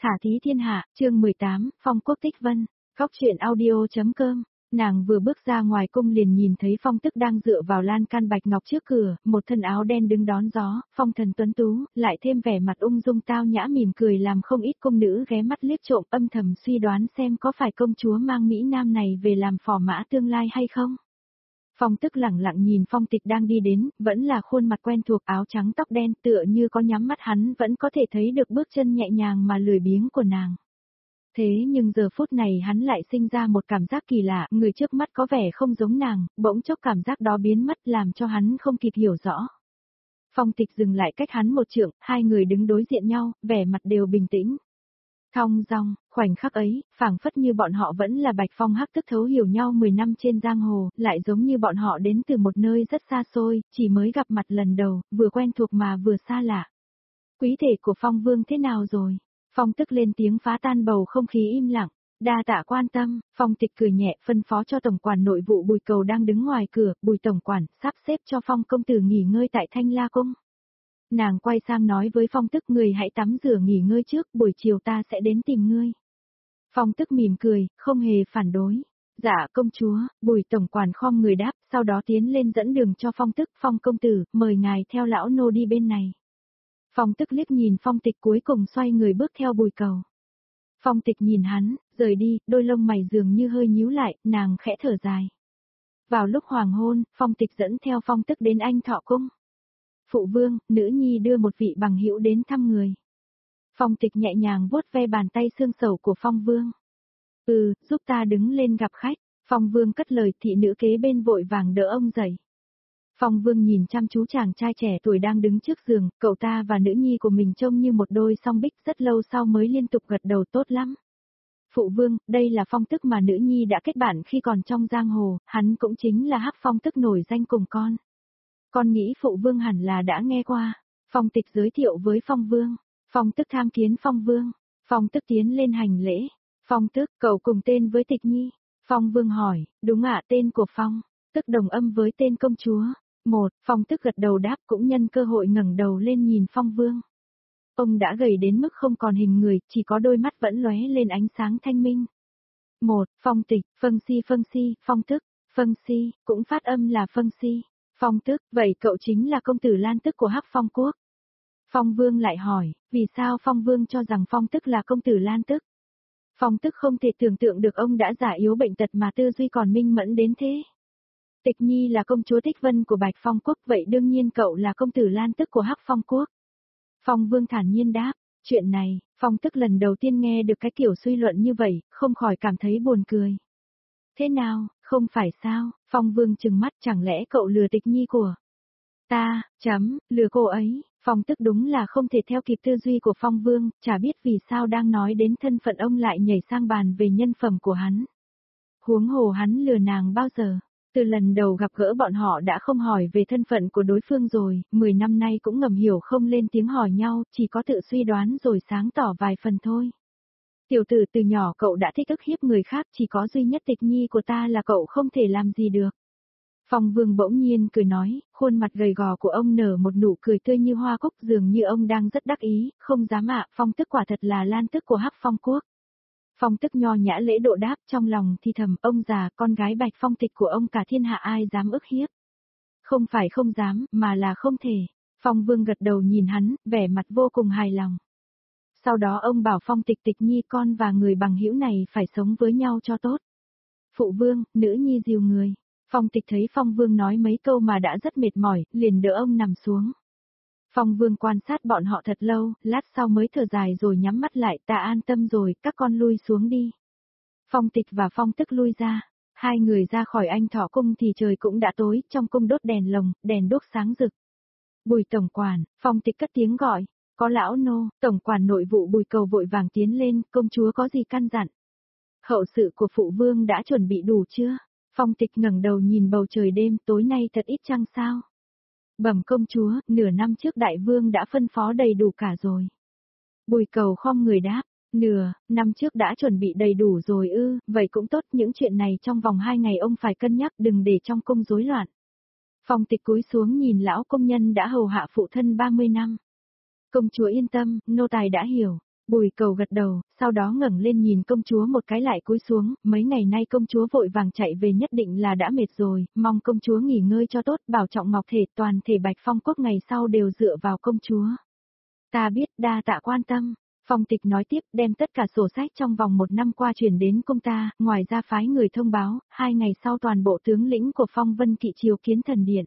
Thả thí thiên hạ, chương 18, Phong Quốc Tích Vân, Góc truyện audio.com. Nàng vừa bước ra ngoài cung liền nhìn thấy Phong Tức đang dựa vào lan can bạch ngọc trước cửa, một thân áo đen đứng đón gió, phong thần tuấn tú, lại thêm vẻ mặt ung dung tao nhã mỉm cười làm không ít cung nữ ghé mắt liếc trộm âm thầm suy đoán xem có phải công chúa mang Mỹ Nam này về làm phò mã tương lai hay không. Phong Tức lẳng lặng nhìn Phong Tịch đang đi đến, vẫn là khuôn mặt quen thuộc áo trắng tóc đen tựa như có nhắm mắt hắn vẫn có thể thấy được bước chân nhẹ nhàng mà lười biếng của nàng. Thế nhưng giờ phút này hắn lại sinh ra một cảm giác kỳ lạ, người trước mắt có vẻ không giống nàng, bỗng chốc cảm giác đó biến mất làm cho hắn không kịp hiểu rõ. Phong Tịch dừng lại cách hắn một trượng, hai người đứng đối diện nhau, vẻ mặt đều bình tĩnh. Thong dong, khoảnh khắc ấy, phảng phất như bọn họ vẫn là Bạch Phong Hắc Tức thấu hiểu nhau 10 năm trên giang hồ, lại giống như bọn họ đến từ một nơi rất xa xôi, chỉ mới gặp mặt lần đầu, vừa quen thuộc mà vừa xa lạ. Quý thể của Phong Vương thế nào rồi? Phong Tức lên tiếng phá tan bầu không khí im lặng. Đa tạ quan tâm, Phong Tịch cười nhẹ phân phó cho tổng quản nội vụ Bùi Cầu đang đứng ngoài cửa, Bùi tổng quản sắp xếp cho Phong công tử nghỉ ngơi tại Thanh La Cung. Nàng quay sang nói với Phong Tức người hãy tắm rửa nghỉ ngơi trước, buổi chiều ta sẽ đến tìm ngươi. Phong Tức mỉm cười, không hề phản đối. Dạ công chúa, Bùi tổng quản khom người đáp, sau đó tiến lên dẫn đường cho Phong Tức, Phong công tử, mời ngài theo lão nô đi bên này. Phong Tức liếc nhìn Phong Tịch cuối cùng xoay người bước theo Bùi Cầu. Phong Tịch nhìn hắn, rời đi, đôi lông mày dường như hơi nhíu lại, nàng khẽ thở dài. Vào lúc hoàng hôn, Phong Tịch dẫn theo Phong Tức đến Anh Thọ Cung. Phụ vương, nữ nhi đưa một vị bằng hữu đến thăm người. Phong Tịch nhẹ nhàng vuốt ve bàn tay xương sầu của Phong Vương. Giúp ta đứng lên gặp khách. Phong Vương cất lời, thị nữ kế bên vội vàng đỡ ông dậy. Phong Vương nhìn chăm chú chàng trai trẻ tuổi đang đứng trước giường, cậu ta và nữ nhi của mình trông như một đôi song bích, rất lâu sau mới liên tục gật đầu tốt lắm. Phụ vương, đây là Phong Tức mà nữ nhi đã kết bạn khi còn trong giang hồ, hắn cũng chính là Hắc Phong Tức nổi danh cùng con. Con nghĩ phụ vương hẳn là đã nghe qua. Phong Tịch giới thiệu với Phong Vương. Phong Tức tham kiến Phong Vương. Phong Tức tiến lên hành lễ. Phong Tức, cậu cùng tên với Tịch nhi. Phong Vương hỏi, đúng ạ, tên của Phong Tức đồng âm với tên công chúa. Phong Tức gật đầu đáp, cũng nhân cơ hội ngẩng đầu lên nhìn Phong Vương. Ông đã gầy đến mức không còn hình người, chỉ có đôi mắt vẫn lóe lên ánh sáng thanh minh. Phong Tịch, Phong Si, Phong Tức, Phong Si, cũng phát âm là Phong Si. Phong Tức, vậy cậu chính là công tử Lan Tức của Hắc Phong Quốc. Phong Vương lại hỏi, vì sao Phong Vương cho rằng Phong Tức là công tử Lan Tức? Phong Tức không thể tưởng tượng được ông đã già yếu bệnh tật mà tư duy còn minh mẫn đến thế. Tịch nhi là công chúa Tích Vân của Bạch Phong Quốc, vậy đương nhiên cậu là công tử Lan Tức của Hắc Phong Quốc. Phong Vương thản nhiên đáp, chuyện này, Phong Tức lần đầu tiên nghe được cái kiểu suy luận như vậy, không khỏi cảm thấy buồn cười. Thế nào, không phải sao? Phong Vương trừng mắt, chẳng lẽ cậu lừa Tịch nhi của ta, lừa cô ấy? Phong Tức đúng là không thể theo kịp tư duy của Phong Vương, chả biết vì sao đang nói đến thân phận ông lại nhảy sang bàn về nhân phẩm của hắn. Huống hồ hắn lừa nàng bao giờ? Từ lần đầu gặp gỡ bọn họ đã không hỏi về thân phận của đối phương rồi, 10 năm nay cũng ngầm hiểu không lên tiếng hỏi nhau, chỉ có tự suy đoán rồi sáng tỏ vài phần thôi. Tiểu tử, từ nhỏ cậu đã thích ức hiếp người khác, chỉ có duy nhất Tịch nhi của ta là cậu không thể làm gì được. Phong Vương bỗng nhiên cười nói, khuôn mặt gầy gò của ông nở một nụ cười tươi như hoa cúc, dường như ông đang rất đắc ý, không dám ạ, Phong Tức quả thật là Lan Tức của Hắc Phong Quốc. Phong Tức nho nhã lễ độ đáp, trong lòng thì thầm, ông già, con gái Bạch Phong Tịch của ông cả thiên hạ ai dám ức hiếp. Không phải không dám, mà là không thể. Phong Vương gật đầu nhìn hắn, vẻ mặt vô cùng hài lòng. Sau đó ông bảo Phong Tịch, Tịch nhi con và người bằng hữu này phải sống với nhau cho tốt. Phụ vương, nữ nhi dìu người. Phong Tịch thấy Phong Vương nói mấy câu mà đã rất mệt mỏi, liền đỡ ông nằm xuống. Phong Vương quan sát bọn họ thật lâu, lát sau mới thở dài rồi nhắm mắt lại, ta an tâm rồi, các con lui xuống đi. Phong Tịch và Phong Tức lui ra, hai người ra khỏi Anh Thọ Cung thì trời cũng đã tối, trong cung đốt đèn lồng, đèn đuốc sáng rực. Bùi tổng quản, Phong Tịch cất tiếng gọi, có lão nô, tổng quản nội vụ Bùi Cầu vội vàng tiến lên, công chúa có gì căn dặn? Hậu sự của phụ vương đã chuẩn bị đủ chưa? Phong Tịch ngẩng đầu nhìn bầu trời đêm, tối nay thật ít trăng sao? Bẩm công chúa, nửa năm trước đại vương đã phân phó đầy đủ cả rồi. Bùi Cầu khom người đáp, nửa năm trước đã chuẩn bị đầy đủ rồi ư, vậy cũng tốt, những chuyện này trong vòng 2 ngày ông phải cân nhắc, đừng để trong cung rối loạn. Phong Tịch cúi xuống nhìn lão công nhân đã hầu hạ phụ thân 30 năm. Công chúa yên tâm, nô tài đã hiểu. Bùi Cầu gật đầu, sau đó ngẩng lên nhìn công chúa một cái lại cúi xuống, mấy ngày nay công chúa vội vàng chạy về nhất định là đã mệt rồi, mong công chúa nghỉ ngơi cho tốt, bảo trọng ngọc thể, toàn thể Bạch Phong quốc ngày sau đều dựa vào công chúa. Ta biết, đa tạ quan tâm. Phong Tịch nói tiếp, đem tất cả sổ sách trong vòng 1 năm qua chuyển đến công ta, ngoài ra phái người thông báo, 2 ngày sau toàn bộ tướng lĩnh của Phong Vân Kỵ triều kiến thần điện.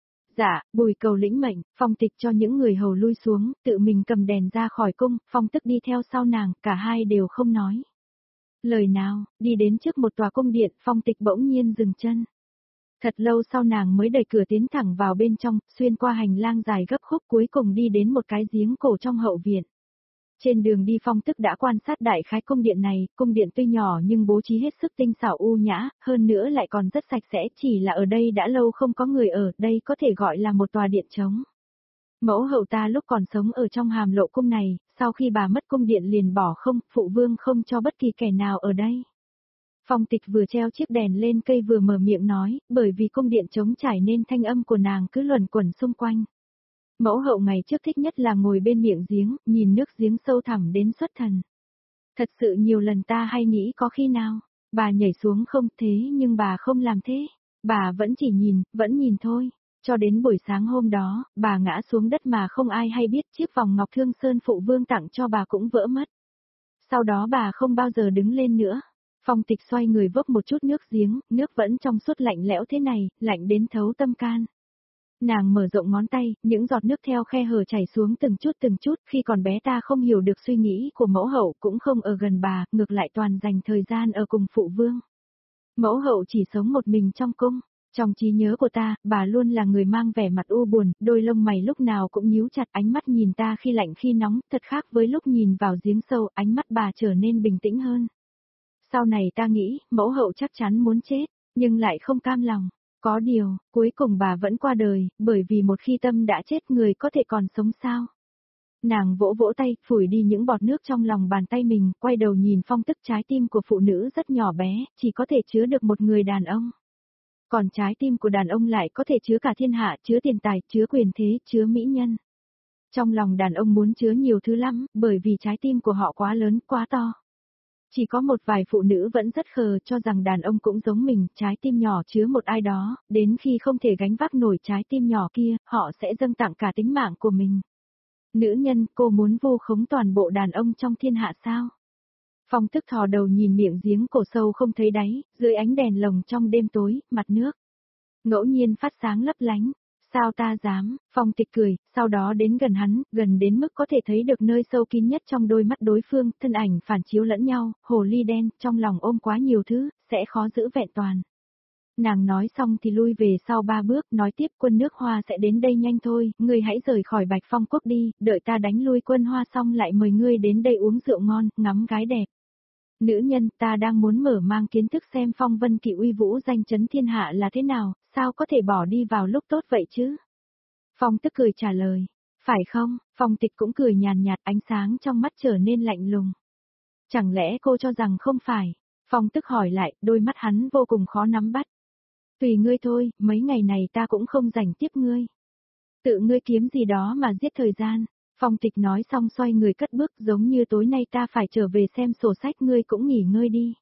Dạ, Bùi Cầu lĩnh mệnh, Phong Tịch cho những người hầu lui xuống, tự mình cầm đèn ra khỏi cung, Phong Tức đi theo sau nàng, cả hai đều không nói lời nào, đi đến trước một tòa cung điện, Phong Tịch bỗng nhiên dừng chân. Thật lâu sau nàng mới đẩy cửa tiến thẳng vào bên trong, xuyên qua hành lang dài gấp khúc cuối cùng đi đến một cái giếng cổ trong hậu viện. Trên đường đi Phong Tức đã quan sát đại khái cung điện này, cung điện tuy nhỏ nhưng bố trí hết sức tinh xảo u nhã, hơn nữa lại còn rất sạch sẽ, chỉ là ở đây đã lâu không có người ở, đây có thể gọi là một tòa điện trống. Mẫu hậu ta lúc còn sống ở trong Hàm Lộ cung này, sau khi bà mất cung điện liền bỏ không, phụ vương không cho bất kỳ kẻ nào ở đây. Phong Tịch vừa treo chiếc đèn lên cây vừa mở miệng nói, bởi vì cung điện trống trải nên thanh âm của nàng cứ luẩn quẩn xung quanh. Mẫu hậu ngày trước thích nhất là ngồi bên miệng giếng, nhìn nước giếng sâu thẳm đến xuất thần. Thật sự nhiều lần ta hay nghĩ có khi nào, bà nhảy xuống không, thế nhưng bà không làm thế. Bà vẫn chỉ nhìn, vẫn nhìn thôi. Cho đến buổi sáng hôm đó, bà ngã xuống đất mà không ai hay biết, chiếc vòng ngọc Thương Sơn phụ vương tặng cho bà cũng vỡ mất. Sau đó bà không bao giờ đứng lên nữa. Phong Tịch xoay người vốc một chút nước giếng, nước vẫn trong suốt lạnh lẽo thế này, lạnh đến thấu tâm can. Nàng mở rộng ngón tay, những giọt nước theo khe hở chảy xuống từng chút, khi còn bé ta không hiểu được suy nghĩ của mẫu hậu, cũng không ở gần bà, ngược lại toàn dành thời gian ở cùng phụ vương. Mẫu hậu chỉ sống một mình trong cung, trong trí nhớ của ta, bà luôn là người mang vẻ mặt u buồn, đôi lông mày lúc nào cũng nhíu chặt, ánh mắt nhìn ta khi lạnh khi nóng, thật khác với lúc nhìn vào giếng sâu, ánh mắt bà trở nên bình tĩnh hơn. Sau này ta nghĩ, mẫu hậu chắc chắn muốn chết, nhưng lại không cam lòng. Có điều, cuối cùng bà vẫn qua đời, bởi vì một khi tâm đã chết người có thể còn sống sao? Nàng vỗ vỗ tay, phủi đi những bọt nước trong lòng bàn tay mình, quay đầu nhìn Phong Tức, trái tim của phụ nữ rất nhỏ bé, chỉ có thể chứa được một người đàn ông. Còn trái tim của đàn ông lại có thể chứa cả thiên hạ, chứa tiền tài, chứa quyền thế, chứa mỹ nhân. Trong lòng đàn ông muốn chứa nhiều thứ lắm, bởi vì trái tim của họ quá lớn, quá to. Chỉ có một vài phụ nữ vẫn rất khờ cho rằng đàn ông cũng giống mình, trái tim nhỏ chứa một ai đó, đến khi không thể gánh vác nổi trái tim nhỏ kia, họ sẽ dâng tặng cả tính mạng của mình. Nữ nhân, cô muốn vu khống toàn bộ đàn ông trong thiên hạ sao? Phong Tức thò đầu nhìn miệng giếng cổ sâu không thấy đáy, dưới ánh đèn lồng trong đêm tối, mặt nước ngẫu nhiên phát sáng lấp lánh. Sao ta dám, Phong Tịch cười, sau đó đến gần hắn, gần đến mức có thể thấy được nơi sâu kín nhất trong đôi mắt đối phương, thân ảnh phản chiếu lẫn nhau, hồ ly đen, trong lòng ôm quá nhiều thứ, sẽ khó giữ vẹn toàn. Nàng nói xong thì lui về sau 3 bước, nói tiếp quân nước Hoa sẽ đến đây nhanh thôi, ngươi hãy rời khỏi Bạch Phong quốc đi, đợi ta đánh lui quân Hoa xong lại mời ngươi đến đây uống rượu ngon, ngắm gái đẹp. Nữ nhân, ta đang muốn mở mang kiến thức xem Phong Vân Kỵ uy vũ danh chấn thiên hạ là thế nào, sao có thể bỏ đi vào lúc tốt vậy chứ? Phong Tức cười trả lời, phải không? Phong Tịch cũng cười nhàn nhạt, ánh sáng trong mắt trở nên lạnh lùng. Chẳng lẽ cô cho rằng không phải? Phong Tức hỏi lại, đôi mắt hắn vô cùng khó nắm bắt. Tùy ngươi thôi, mấy ngày này ta cũng không rảnh tiếp ngươi. Tự ngươi kiếm gì đó mà giết thời gian. Phong Tịch nói xong xoay người cất bước, giống như tối nay ta phải trở về xem sổ sách, ngươi cũng nghỉ ngơi đi.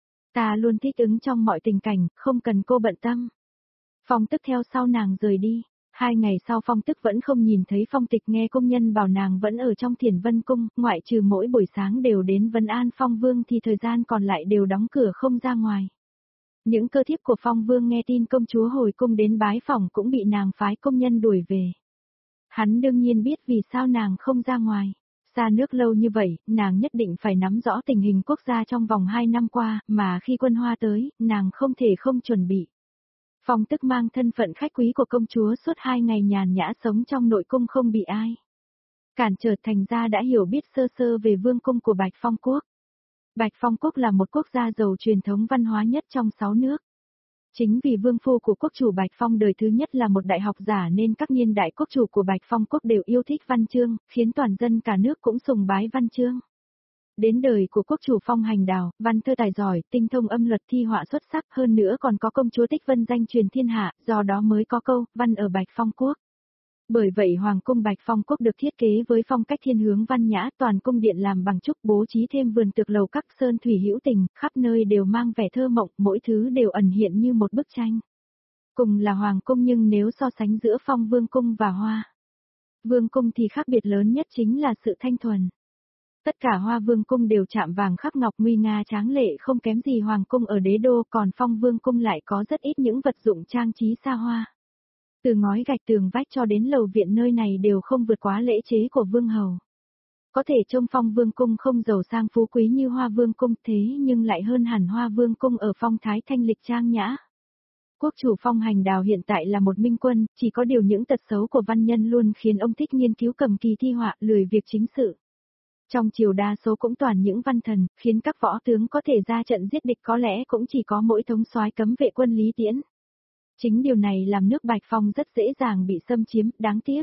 Ta luôn thích ứng trong mọi tình cảnh, không cần cô bận tâm. Phong Tức theo sau nàng rời đi. 2 ngày sau Phong Tức vẫn không nhìn thấy Phong Tịch, nghe công nhân bảo nàng vẫn ở trong Thiền Vân Cung, ngoại trừ mỗi buổi sáng đều đến vấn an Phong Vương thì thời gian còn lại đều đóng cửa không ra ngoài. Những cơ thiếp của Phong Vương nghe tin công chúa hồi cung đến bái phỏng cũng bị nàng phái công nhân đuổi về. Hắn đương nhiên biết vì sao nàng không ra ngoài. Xa nước lâu như vậy, nàng nhất định phải nắm rõ tình hình quốc gia trong vòng 2 năm qua, mà khi quân Hoa tới, nàng không thể không chuẩn bị. Phong Tức mang thân phận khách quý của công chúa suốt 2 ngày nhàn nhã sống trong nội cung không bị ai cản trở, thành ra đã hiểu biết sơ sơ về vương cung của Bạch Phong quốc. Bạch Phong quốc là một quốc gia giàu truyền thống văn hóa nhất trong 6 nước. Chính vì vương phu của quốc chủ Bạch Phong đời thứ nhất là một đại học giả nên các niên đại quốc chủ của Bạch Phong quốc đều yêu thích văn chương, khiến toàn dân cả nước cũng sùng bái văn chương. Đến đời của quốc chủ Phong Hành Đào, văn thơ tài giỏi, tinh thông âm luật, thi họa xuất sắc, hơn nữa còn có công chúa Tích Vân danh truyền thiên hạ, do đó mới có câu, văn ở Bạch Phong quốc. Bởi vậy Hoàng cung Bạch Phong Quốc được thiết kế với phong cách thiên hướng văn nhã, toàn cung điện làm bằng trúc, bố trí thêm vườn tược lầu các sơn thủy hữu tình, khắp nơi đều mang vẻ thơ mộng, mỗi thứ đều ẩn hiện như một bức tranh. Cùng là Hoàng cung nhưng nếu so sánh giữa Phong Vương cung và Hoa Vương cung thì khác biệt lớn nhất chính là sự thanh thuần. Tất cả Hoa Vương cung đều chạm vàng khắc ngọc nguy nga tráng lệ không kém gì Hoàng cung ở đế đô, còn Phong Vương cung lại có rất ít những vật dụng trang trí xa hoa. Từ ngói gạch tường vách cho đến lầu viện nơi này đều không vượt quá lễ chế của vương hầu. Có thể trông Phong Vương cung không giàu sang phú quý như Hoa Vương cung thế nhưng lại hơn hẳn Hoa Vương cung ở phong thái thanh lịch trang nhã. Quốc chủ Phong Hành Đào hiện tại là một minh quân, chỉ có điều những tật xấu của văn nhân luôn khiến ông thích nghiên cứu cầm kỳ thi họa, lười việc chính sự. Trong triều đa số cũng toàn những văn thần, khiến các võ tướng có thể ra trận giết địch có lẽ cũng chỉ có mỗi thống soái cấm vệ quân Lý Tiễn. Chính điều này làm nước Bạch Phong rất dễ dàng bị xâm chiếm, đáng tiếc.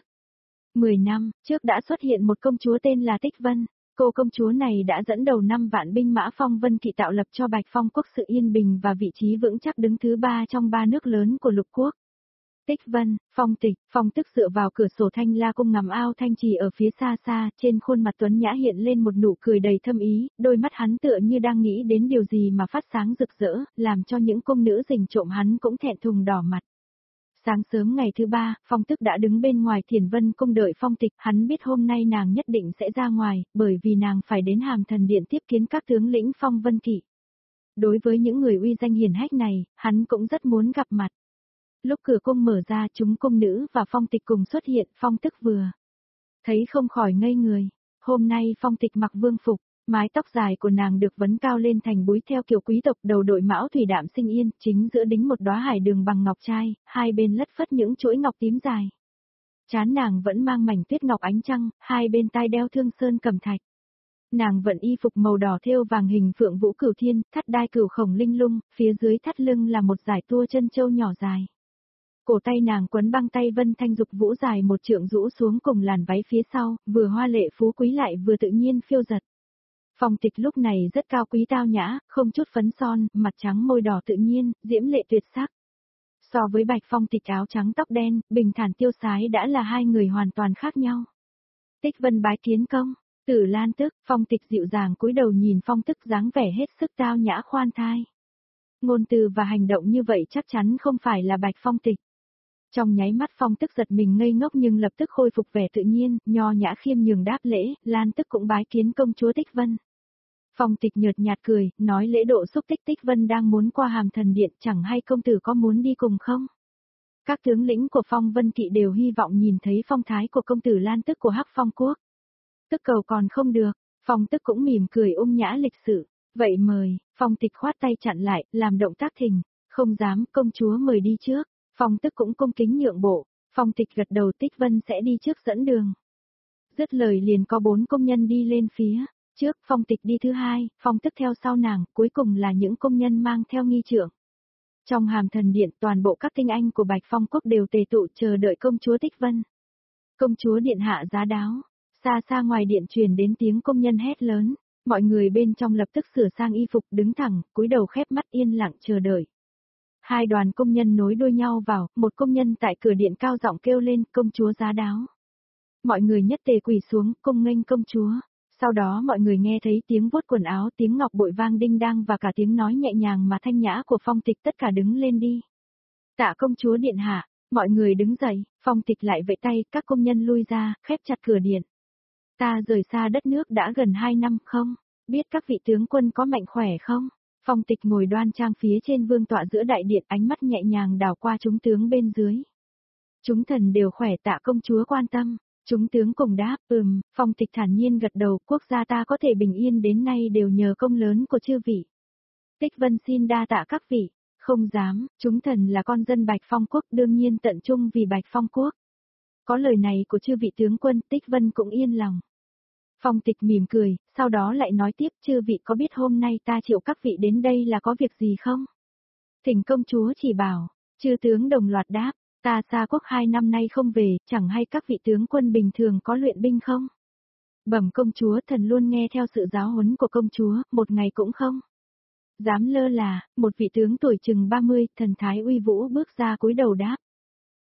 10 năm trước đã xuất hiện một công chúa tên là Tích Vân. Cô công chúa này đã dẫn đầu 5 vạn binh mã Phong Vân Kỵ tạo lập cho Bạch Phong quốc sự yên bình và vị trí vững chắc đứng thứ 3 trong 3 nước lớn của lục quốc. Tích Vân, Phong Tịch, Phong Tức dựa vào cửa sổ Thanh La cung ngắm ao thanh trì ở phía xa xa, trên khuôn mặt tuấn nhã hiện lên một nụ cười đầy thâm ý, đôi mắt hắn tựa như đang nghĩ đến điều gì mà phát sáng rực rỡ, làm cho những cung nữ rình trộm hắn cũng thẹn thùng đỏ mặt. Sáng sớm ngày thứ 3, Phong Tức đã đứng bên ngoài Thiền Vân cung đợi Phong Tịch, hắn biết hôm nay nàng nhất định sẽ ra ngoài, bởi vì nàng phải đến Hàm Thần Điện tiếp kiến các tướng lĩnh Phong Vân Kỵ. Đối với những người uy danh hiển hách này, hắn cũng rất muốn gặp mặt. Lúc cửa cung mở ra, chúng cung nữ và Phong Tịch cùng xuất hiện, Phong Tức vừa thấy không khỏi ngây người. Hôm nay Phong Tịch mặc vương phục, mái tóc dài của nàng được vấn cao lên thành búi theo kiểu quý tộc, đầu đội mão thủy đạm sinh yên, chính giữa đính một đóa hải đường bằng ngọc trai, hai bên lất phất những chuỗi ngọc tím dài. Trán nàng vẫn mang mảnh tuyết ngọc ánh trăng, hai bên tai đeo thương sơn cẩm thạch. Nàng vận y phục màu đỏ thêu vàng hình phượng vũ cửu thiên, thắt đai cửu khổng linh lung, phía dưới thắt lưng là một dải tua chân châu nhỏ dài. Cổ tay nàng quấn băng tay vân thanh dục vũ dài một trượng rũ xuống cùng làn váy phía sau, vừa hoa lệ phú quý lại vừa tự nhiên phiêu giật. Phong Tịch lúc này rất cao quý tao nhã, không chút phấn son, mặt trắng môi đỏ tự nhiên, diễm lệ tuyệt sắc. So với Bạch Phong Tịch áo trắng tóc đen, bình thản tiêu sái đã là hai người hoàn toàn khác nhau. Tích Vân bái kiến công, Tử Lan Tức, Phong Tịch dịu dàng cúi đầu nhìn Phong Tức dáng vẻ hết sức tao nhã khoan thai. Ngôn từ và hành động như vậy chắc chắn không phải là Bạch Phong Tịch. Trong nháy mắt Phong Tức giật mình ngây ngốc nhưng lập tức khôi phục vẻ tự nhiên, nho nhã khiêm nhường đáp lễ, Lan Tức cũng bái kiến công chúa Tích Vân. Phong Tịch nhợt nhạt cười, nói lễ độ xúc Tích Tích Vân đang muốn qua Hàm Thần Điện, chẳng hay công tử có muốn đi cùng không? Các tướng lĩnh của Phong Vân Kỵ đều hy vọng nhìn thấy phong thái của công tử Lan Tức của Hắc Phong Quốc. Tức cầu còn không được, Phong Tức cũng mỉm cười nhã lịch sự, vậy mời, Phong Tịch khoát tay chặn lại, làm động tác thình, không dám, công chúa mời đi trước. Phong Tức cũng cung kính nhượng bộ, Phong Tịch gật đầu, Tích Vân sẽ đi trước dẫn đường. Dứt lời liền có 4 công nhân đi lên phía trước, Phong Tịch đi thứ hai, Phong Tức theo sau nàng, cuối cùng là những công nhân mang theo nghi trượng. Trong Hàm Thần Điện toàn bộ các tinh anh của Bạch Phong Quốc đều tề tụ chờ đợi công chúa Tích Vân. Công chúa điện hạ giá đáo, xa xa ngoài điện truyền đến tiếng công nhân hét lớn, mọi người bên trong lập tức sửa sang y phục đứng thẳng, cúi đầu khép mắt yên lặng chờ đợi. Hai đoàn công nhân nối đuôi nhau vào, một công nhân tại cửa điện cao giọng kêu lên, công chúa giá đáo. Mọi người nhất tề quỳ xuống, cung nghênh công chúa. Sau đó mọi người nghe thấy tiếng vuốt quần áo, tiếng ngọc bội vang đinh đang và cả tiếng nói nhẹ nhàng mà thanh nhã của Phong Tịch, tất cả đứng lên đi. Tạ công chúa điện hạ, mọi người đứng dậy, Phong Tịch lại vẫy tay, các công nhân lui ra, khép chặt cửa điện. Ta rời xa đất nước đã gần 2 năm không, biết các vị tướng quân có mạnh khỏe không? Phong Tịch ngồi đoan trang phía trên vương tọa giữa đại điện, ánh mắt nhẹ nhàng đảo qua chúng tướng bên dưới. Chúng thần đều khỏe, tạ công chúa quan tâm. Chúng tướng cùng đáp, Phong Tịch thản nhiên gật đầu, quốc gia ta có thể bình yên đến nay đều nhờ công lớn của chư vị. Tích Vân xin đa tạ các vị, không dám, chúng thần là con dân Bạch Phong Quốc đương nhiên tận trung vì Bạch Phong Quốc. Có lời này của chư vị tướng quân, Tích Vân cũng yên lòng. Phong Tịch mỉm cười, sau đó lại nói tiếp, chư vị có biết hôm nay ta triệu các vị đến đây là có việc gì không? Thỉnh công chúa chỉ bảo, chư tướng đồng loạt đáp. Ta xa quốc 2 năm nay không về, chẳng hay các vị tướng quân bình thường có luyện binh không? Bẩm công chúa, thần luôn nghe theo sự giáo huấn của công chúa, một ngày cũng không dám lơ là. Một vị tướng tuổi chừng 30, thần thái uy vũ bước ra cúi đầu đáp.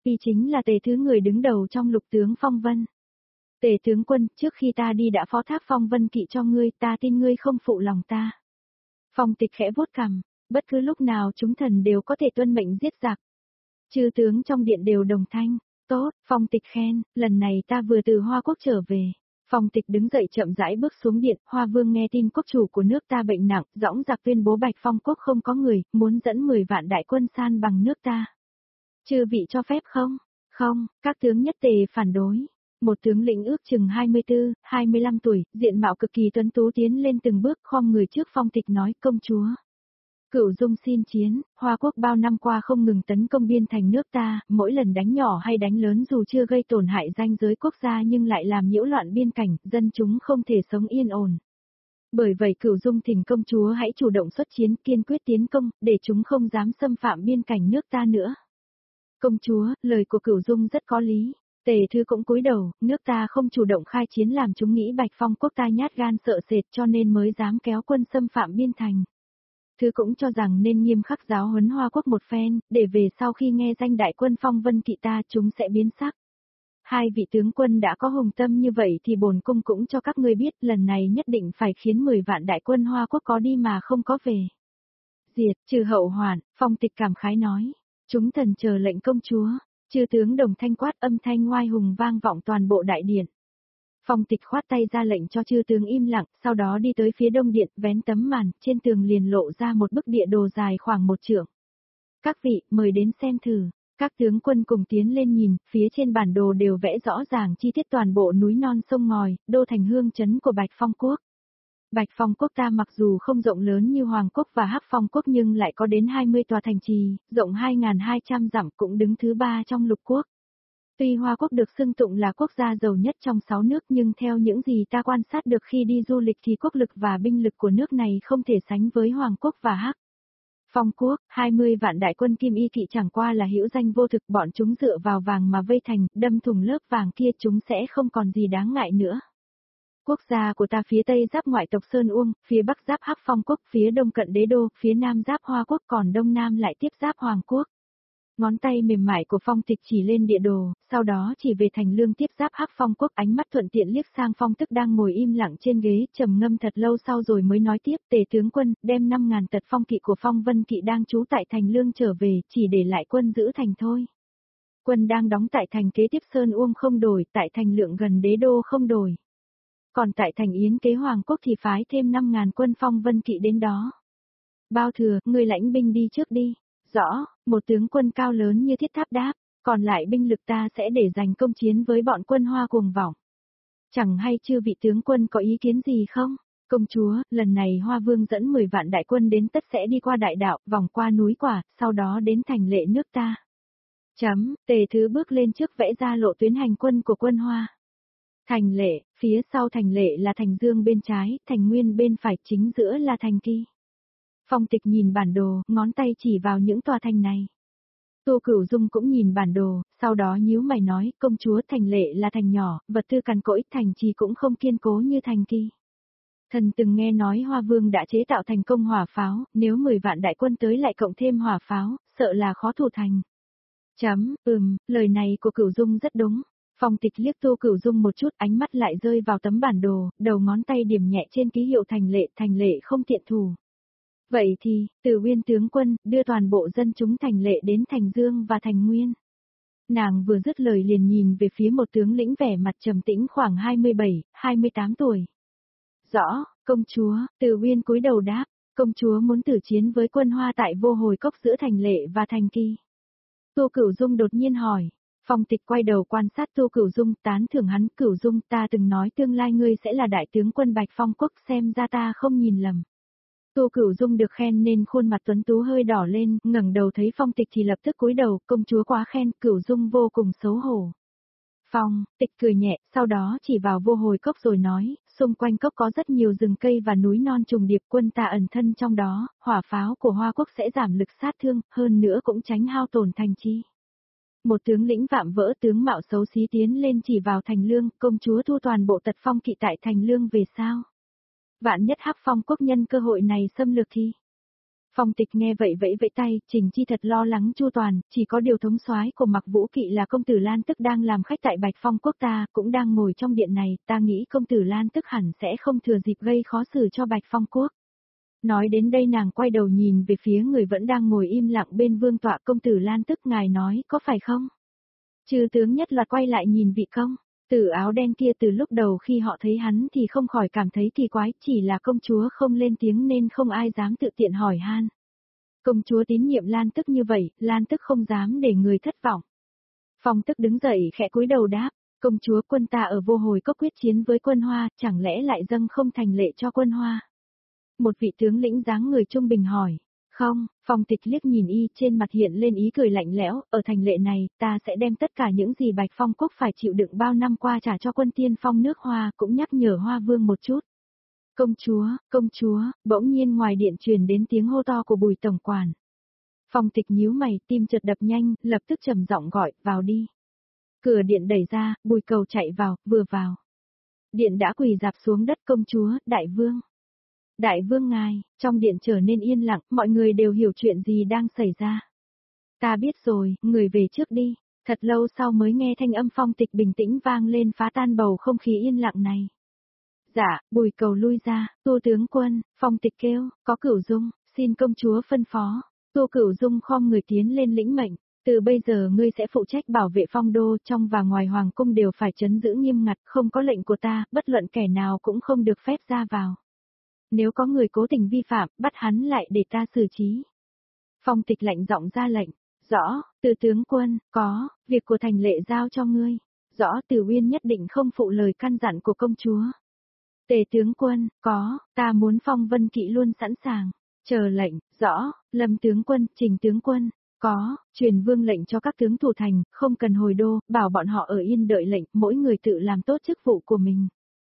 Y chính là Tề Thứ người đứng đầu trong lục tướng Phong Vân. Tề tướng quân, trước khi ta đi đã phó thác Phong Vân Kỵ cho ngươi, ta tin ngươi không phụ lòng ta. Phong Tịch khẽ vuốt cằm, bất cứ lúc nào chúng thần đều có thể tuân mệnh giết giặc. Chư tướng trong điện đều đồng thanh, tốt, Phong Tịch khen, lần này ta vừa từ Hoa Quốc trở về. Phong Tịch đứng dậy chậm rãi bước xuống điện, Hoa Vương nghe tin quốc chủ của nước ta bệnh nặng, dõng dạc tuyên bố Bạch Phong quốc không có người, muốn dẫn 10 vạn đại quân san bằng nước ta. Chư vị cho phép không? Không, các tướng nhất tề phản đối. Một tướng lĩnh ước chừng 24, 25 tuổi, diện mạo cực kỳ tuấn tú tiến lên từng bước khom người trước Phong Tịch nói công chúa. Cửu Dung xin chiến, Hoa Quốc bao năm qua không ngừng tấn công biên thành nước ta, mỗi lần đánh nhỏ hay đánh lớn dù chưa gây tổn hại ranh giới quốc gia nhưng lại làm nhiễu loạn biên cảnh, dân chúng không thể sống yên ổn. Bởi vậy Cửu Dung thỉnh công chúa hãy chủ động xuất chiến kiên quyết tiến công, để chúng không dám xâm phạm biên cảnh nước ta nữa. Công chúa, lời của Cửu Dung rất có lý. Tề Thứ cũng cúi đầu, nước ta không chủ động khai chiến làm chúng nghĩ Bạch Phong quốc ta nhát gan sợ sệt cho nên mới dám kéo quân xâm phạm biên thành. Thứ cũng cho rằng nên nghiêm khắc giáo huấn Hoa Quốc một phen, để về sau khi nghe danh đại quân Phong Vân Kỵ ta chúng sẽ biến sắc. Hai vị tướng quân đã có hùng tâm như vậy thì bổn cung cũng cho các ngươi biết lần này nhất định phải khiến 10 vạn đại quân Hoa Quốc có đi mà không có về. Diệt, trừ hậu hoạn, Phong Tịch cảm khái nói. Chúng thần chờ lệnh công chúa, chư tướng đồng thanh quát âm thanh ngoai hùng vang vọng toàn bộ đại điện. Phong Tịch khoát tay ra lệnh cho chư tướng im lặng, sau đó đi tới phía đông điện, vén tấm màn, trên tường liền lộ ra một bức địa đồ dài khoảng 1 trượng. Các vị, mời đến xem thử. Các tướng quân cùng tiến lên nhìn, phía trên bản đồ đều vẽ rõ ràng chi tiết toàn bộ núi non sông ngòi, đô thành hương trấn của Bạch Phong quốc. Bạch Phong quốc ta mặc dù không rộng lớn như Hoàng quốc và Hắc Phong quốc nhưng lại có đến 20 tòa thành trì, rộng 2.200 dặm cũng đứng thứ 3 trong lục quốc. Tuy Hoa quốc được xưng tụng là quốc gia giàu nhất trong 6 nước nhưng theo những gì ta quan sát được khi đi du lịch thì quốc lực và binh lực của nước này không thể sánh với Hoàng quốc và Hắc Phong quốc. 20 vạn đại quân Kim Y Kỵ chẳng qua là hữu danh vô thực, bọn chúng dựa vào vàng mà vây thành, đâm thủng lớp vàng kia chúng sẽ không còn gì đáng ngại nữa. Quốc gia của ta phía tây giáp ngoại tộc Sơn Uông, phía bắc giáp Hắc Phong quốc, phía đông cận Đế Đô, phía nam giáp Hoa quốc, còn đông nam lại tiếp giáp Hoàng quốc. Ngón tay mềm mại của Phong Tịch chỉ lên địa đồ, sau đó chỉ về thành lương tiếp giáp Hắc Phong quốc, ánh mắt thuận tiện liếc sang Phong Tức đang ngồi im lặng trên ghế, trầm ngâm thật lâu sau rồi mới nói tiếp, Tề tướng quân, đem 5.000 tật phong kỵ của Phong Vân Kỵ đang trú tại thành lương trở về, chỉ để lại quân giữ thành thôi. Quân đang đóng tại thành kế tiếp Sơn Uông không đổi, tại thành lượng gần Đế Đô không đổi. Còn tại thành Yến kế Hoàng quốc thì phái thêm 5.000 quân Phong Vân Kỵ đến đó. Bao Thừa, người lãnh binh đi trước đi. Rõ, một tướng quân cao lớn như thiết tháp đáp, còn lại binh lực ta sẽ để dành công chiến với bọn quân Hoa cuồng vọng. Chẳng hay chư vị tướng quân có ý kiến gì không? Công chúa, lần này Hoa Vương dẫn 10 vạn đại quân đến tất sẽ đi qua đại đạo, vòng qua núi Quả, sau đó đến thành Lệ nước ta. Tề Thứ bước lên trước vẽ ra lộ tuyến hành quân của quân Hoa. Thành Lệ, phía sau thành Lệ là thành Dương bên trái, thành Nguyên bên phải, chính giữa là thành Kỳ. Phong Tịch nhìn bản đồ, ngón tay chỉ vào những tòa thành này. Tô Cửu Dung cũng nhìn bản đồ, sau đó nhíu mày nói, công chúa, thành Lệ là thành nhỏ, vật tư cằn cỗi, thành trì cũng không kiên cố như thành Kỳ. Thần từng nghe nói Hoa Vương đã chế tạo thành công hỏa pháo, nếu 10 vạn đại quân tới lại cộng thêm hỏa pháo, sợ là khó thủ thành. Lời này của Cửu Dung rất đúng. Phong Tịch liếc Tô Cửu Dung một chút, ánh mắt lại rơi vào tấm bản đồ, đầu ngón tay điểm nhẹ trên ký hiệu thành Lệ không tiện thủ. Vậy thì, Từ Uyên tướng quân, đưa toàn bộ dân chúng thành Lệ đến thành Dương và thành Nguyên. Nàng vừa dứt lời liền nhìn về phía một tướng lĩnh vẻ mặt trầm tĩnh khoảng 27, 28 tuổi. Rõ, công chúa, Từ Uyên cúi đầu đáp, công chúa muốn tử chiến với quân Hoa tại Vô Hồi Cốc giữa thành Lệ và thành Kỳ. Tô Cửu Dung đột nhiên hỏi. Phong Tịch quay đầu quan sát Tô Cửu Dung, tán thưởng hắn, Cửu Dung, ta từng nói tương lai ngươi sẽ là đại tướng quân Bạch Phong quốc, xem ra ta không nhìn lầm. Tô Cửu Dung được khen nên khuôn mặt tuấn tú hơi đỏ lên, ngẩng đầu thấy Phong Tịch thì lập tức cúi đầu, công chúa quá khen, Cửu Dung vô cùng xấu hổ. Phong Tịch cười nhẹ, sau đó chỉ vào Vô Hồi Cốc rồi nói, xung quanh cốc có rất nhiều rừng cây và núi non trùng điệp, quân ta ẩn thân trong đó, hỏa pháo của Hoa quốc sẽ giảm lực sát thương, hơn nữa cũng tránh hao tổn thành chi. Một tướng lĩnh vạm vỡ tướng mạo xấu xí tiến lên chỉ vào thành lương, công chúa thu toàn bộ tật phong kỵ tại thành lương về sao? Vạn nhất Hắc Phong quốc nhân cơ hội này xâm lược thì. Phong Tịch nghe vậy vẫy vẫy tay, Trình Chi thật lo lắng chu toàn, chỉ có điều thống soái của Mặc Vũ Kỵ là công tử Lan Tức đang làm khách tại Bạch Phong Quốc ta, cũng đang ngồi trong điện này, ta nghĩ công tử Lan Tức hẳn sẽ không thừa dịp gây khó xử cho Bạch Phong Quốc. Nói đến đây nàng quay đầu nhìn về phía người vẫn đang ngồi im lặng bên vương tọa, công tử Lan Tức ngài nói có phải không? Chư tướng nhất loạt quay lại nhìn vị công tử áo đen kia, từ lúc đầu khi họ thấy hắn thì không khỏi cảm thấy kỳ quái, chỉ là công chúa không lên tiếng nên không ai dám tự tiện hỏi han. Công chúa tín nhiệm Lan Tức như vậy, Lan Tức không dám để người thất vọng. Phong Tức đứng dậy khẽ cúi đầu đáp, công chúa, quân ta ở Vô Hồi Cốc quyết chiến với quân Hoa, chẳng lẽ lại dâng không thành lệ cho quân Hoa? Một vị tướng lĩnh dáng người trung bình hỏi. Không, Phong Tịch liếc nhìn y, trên mặt hiện lên ý cười lạnh lẽo, ở thành lệ này, ta sẽ đem tất cả những gì Bạch Phong Quốc phải chịu đựng bao năm qua trả cho quân tiên phong nước Hoa, cũng nhắc nhở Hoa Vương một chút. Công chúa, bỗng nhiên ngoài điện truyền đến tiếng hô to của Bùi tổng quản. Phong Tịch nhíu mày, tim chợt đập nhanh, lập tức trầm giọng gọi, vào đi. Cửa điện đẩy ra, Bùi Cầu chạy vào, vừa vào. Điện đã quỳ rạp xuống đất, công chúa, đại vương. Đại vương ngài, trong điện trở nên yên lặng, mọi người đều hiểu chuyện gì đang xảy ra. Ta biết rồi, người về trước đi. Thật lâu sau mới nghe thanh âm Phong Tịch bình tĩnh vang lên phá tan bầu không khí yên lặng này. Dạ, Bùi Cầu lui ra, Tu tướng quân, Phong Tịch kêu, có Cửu Dung, xin công chúa phân phó. Tu Cửu Dung khom người tiến lên lĩnh mệnh, từ bây giờ ngươi sẽ phụ trách bảo vệ phong đô, trong và ngoài hoàng cung đều phải trấn giữ nghiêm ngặt, không có lệnh của ta, bất luận kẻ nào cũng không được phép ra vào. Nếu có người cố tình vi phạm, bắt hắn lại để ta xử trí. Phong Tịch lạnh giọng ra lệnh, rõ, Từ tướng quân, có, việc của thành lệ giao cho ngươi. Rõ, Từ Uyên nhất định không phụ lời căn dặn của công chúa. Tề tướng quân, có, ta muốn Phong Vân Kỵ luôn sẵn sàng. Chờ lệnh, rõ, Lâm tướng quân, Trình tướng quân, có, truyền vương lệnh cho các tướng thủ thành, không cần hồi đô, bảo bọn họ ở yên đợi lệnh, mỗi người tự làm tốt chức vụ của mình.